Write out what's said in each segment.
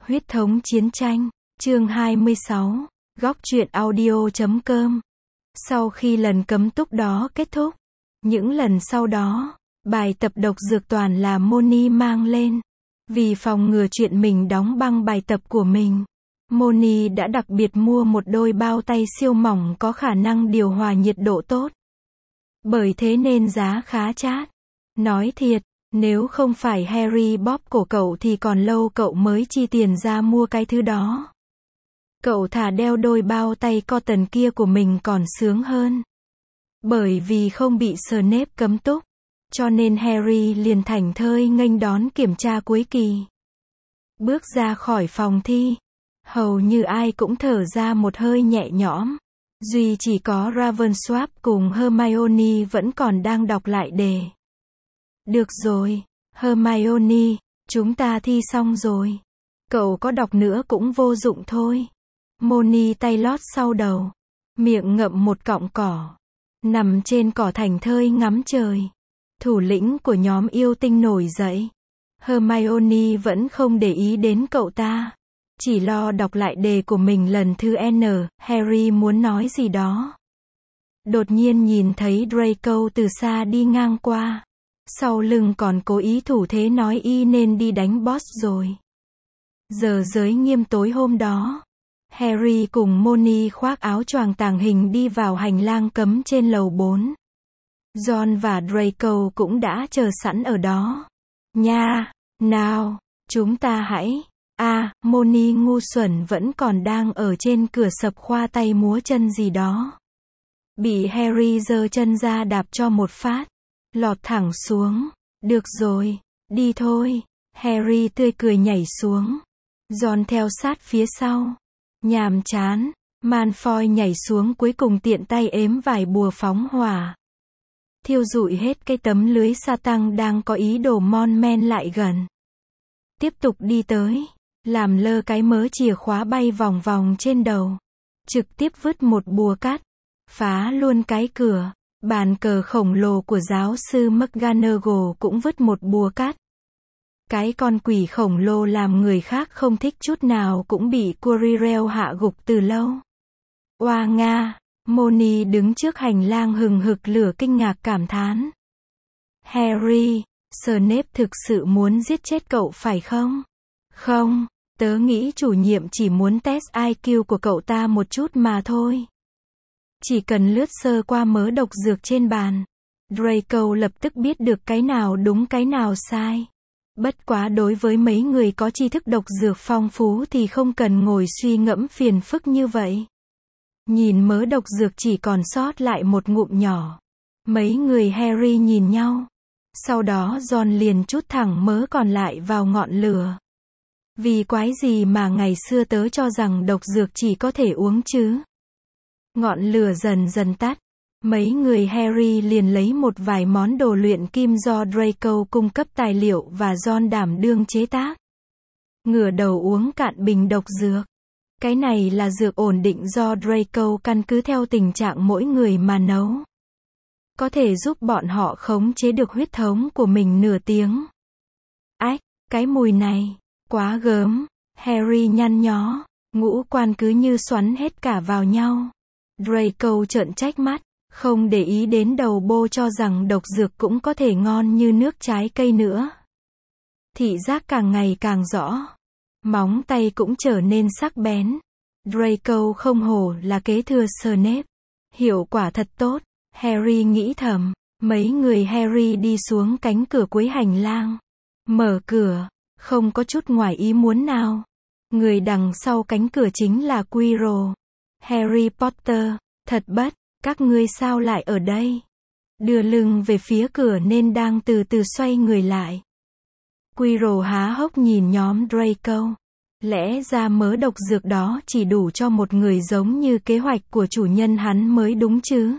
Huyết thống chiến tranh, chương 26, góc truyện audio.com. Sau khi lần cấm túc đó kết thúc, những lần sau đó, bài tập độc dược toàn là Moni mang lên. Vì phòng ngừa chuyện mình đóng băng bài tập của mình, Moni đã đặc biệt mua một đôi bao tay siêu mỏng có khả năng điều hòa nhiệt độ tốt. Bởi thế nên giá khá chát. Nói thiệt, nếu không phải Harry bóp cổ cậu thì còn lâu cậu mới chi tiền ra mua cái thứ đó. Cậu thà đeo đôi bao tay cotton kia của mình còn sướng hơn. Bởi vì không bị Snape cấm túc, cho nên Harry liền thảnh thơi nghênh đón kiểm tra cuối kỳ. Bước ra khỏi phòng thi, hầu như ai cũng thở ra một hơi nhẹ nhõm. Duy chỉ có Ravensworth cùng Hermione vẫn còn đang đọc lại đề. Được rồi, Hermione, chúng ta thi xong rồi. Cậu có đọc nữa cũng vô dụng thôi. Moni tay lót sau đầu, miệng ngậm một cọng cỏ, nằm trên cỏ thảnh thơi ngắm trời. Thủ lĩnh của nhóm yêu tinh nổi dậy. Hermione vẫn không để ý đến cậu ta, chỉ lo đọc lại đề của mình lần thứ N. Harry muốn nói gì đó. Đột nhiên nhìn thấy Draco từ xa đi ngang qua. Sau lưng còn cố ý thủ thế nói y nên đi đánh boss rồi. Giờ giới nghiêm tối hôm đó, Harry cùng Moni khoác áo choàng tàng hình đi vào hành lang cấm trên lầu 4. Ron và Draco cũng đã chờ sẵn ở đó. Nha, nào, chúng ta hãy... Moni ngu xuẩn vẫn còn đang ở trên cửa sập khoa tay múa chân gì đó. Bị Harry giơ chân ra đạp cho một phát, lọt thẳng xuống. Được rồi, đi thôi. Harry tươi cười nhảy xuống. Ron theo sát phía sau. Nhàm chán, Malfoy nhảy xuống cuối cùng tiện tay ếm vài bùa phóng hỏa, thiêu rụi hết cái tấm lưới sa tăng đang có ý đồ mon men lại gần. Tiếp tục đi tới, làm lơ cái mớ chìa khóa bay vòng vòng trên đầu. Trực tiếp vứt một bùa cát, phá luôn cái cửa. Bàn cờ khổng lồ của giáo sư McGonagall cũng vứt một bùa cát. Cái con quỷ khổng lồ làm người khác không thích chút nào cũng bị Quirrell hạ gục từ lâu. Oa Nga, Moni đứng trước hành lang hừng hực lửa kinh ngạc cảm thán. Harry, Snape thực sự muốn giết chết cậu phải không? Không, tớ nghĩ chủ nhiệm chỉ muốn test IQ của cậu ta một chút mà thôi. Chỉ cần lướt sơ qua mớ độc dược trên bàn, Draco lập tức biết được cái nào đúng cái nào sai. Bất quá đối với mấy người có tri thức độc dược phong phú thì không cần ngồi suy ngẫm phiền phức như vậy. Nhìn mớ độc dược chỉ còn sót lại một ngụm nhỏ. Mấy người Harry nhìn nhau. Sau đó Ron liền trút thẳng mớ còn lại vào ngọn lửa. Vì quái gì mà ngày xưa tớ cho rằng độc dược chỉ có thể uống chứ? Ngọn lửa dần dần tắt. Mấy người Harry liền lấy một vài món đồ luyện kim do Draco cung cấp tài liệu và Ron đảm đương chế tác. Ngửa đầu uống cạn bình độc dược. Cái này là dược ổn định do Draco căn cứ theo tình trạng mỗi người mà nấu. Có thể giúp bọn họ khống chế được huyết thống của mình nửa tiếng. Ách, cái mùi này, quá gớm. Harry nhăn nhó, ngũ quan cứ như xoắn hết cả vào nhau. Draco trợn trách mắt, không để ý đến đầu bô cho rằng độc dược cũng có thể ngon như nước trái cây nữa. Thị giác càng ngày càng rõ. Móng tay cũng trở nên sắc bén. Draco không hổ là kế thừa Snape. Hiệu quả thật tốt, Harry nghĩ thầm. Mấy người Harry đi xuống cánh cửa cuối hành lang. Mở cửa, không có chút ngoài ý muốn nào. Người đằng sau cánh cửa chính là Quirrell. Harry Potter, thật bất, các ngươi sao lại ở đây? Đưa lưng về phía cửa nên đang từ từ xoay người lại. Quirrell há hốc nhìn nhóm Draco. Lẽ ra mớ độc dược đó chỉ đủ cho một người giống như kế hoạch của chủ nhân hắn mới đúng chứ.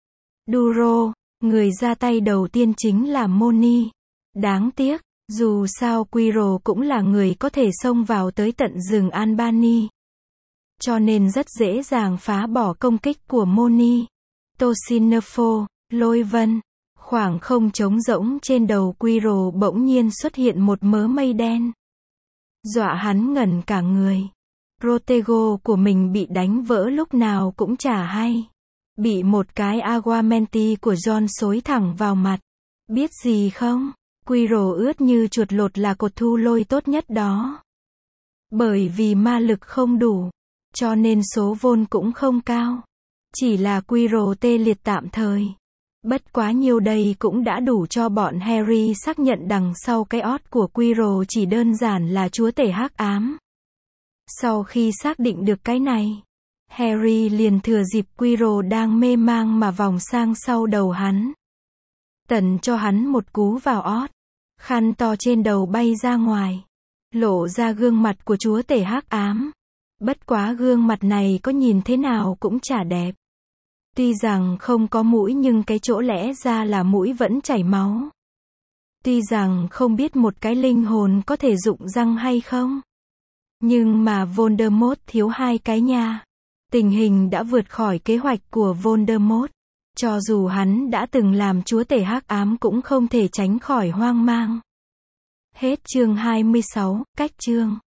Duro, người ra tay đầu tiên chính là Moni. Đáng tiếc, dù sao Quirrell cũng là người có thể xông vào tới tận rừng Albany. Cho nên rất dễ dàng phá bỏ công kích của Moni. Tosinefo, Lôi Vân. Khoảng không trống rỗng trên đầu Quirrell bỗng nhiên xuất hiện một mớ mây đen. dọa hắn ngẩn cả người. Protego của mình bị đánh vỡ lúc nào cũng chả hay. Bị một cái Aguamenti của John xối thẳng vào mặt. Biết gì không? Quirrell ướt như chuột lột là cột thu lôi tốt nhất đó. Bởi vì ma lực không đủ, cho nên số vôn cũng không cao. Chỉ là Quirrell tê liệt tạm thời. Bất quá nhiều đây cũng đã đủ cho bọn Harry xác nhận đằng sau cái ót của Quirrell chỉ đơn giản là chúa tể hắc ám. Sau khi xác định được cái này, Harry liền thừa dịp Quirrell đang mê mang mà vòng sang sau đầu hắn. Tần cho hắn một cú vào ót. Khăn to trên đầu bay ra ngoài. Lộ ra gương mặt của chúa tể hắc ám. Bất quá gương mặt này có nhìn thế nào cũng chả đẹp. Tuy rằng không có mũi nhưng cái chỗ lẽ ra là mũi vẫn chảy máu. Tuy rằng không biết một cái linh hồn có thể rụng răng hay không. Nhưng mà Voldemort thiếu hai cái nha. Tình hình đã vượt khỏi kế hoạch của Voldemort. Cho dù hắn đã từng làm chúa tể hắc ám cũng không thể tránh khỏi hoang mang. Hết chương 26, cách chương.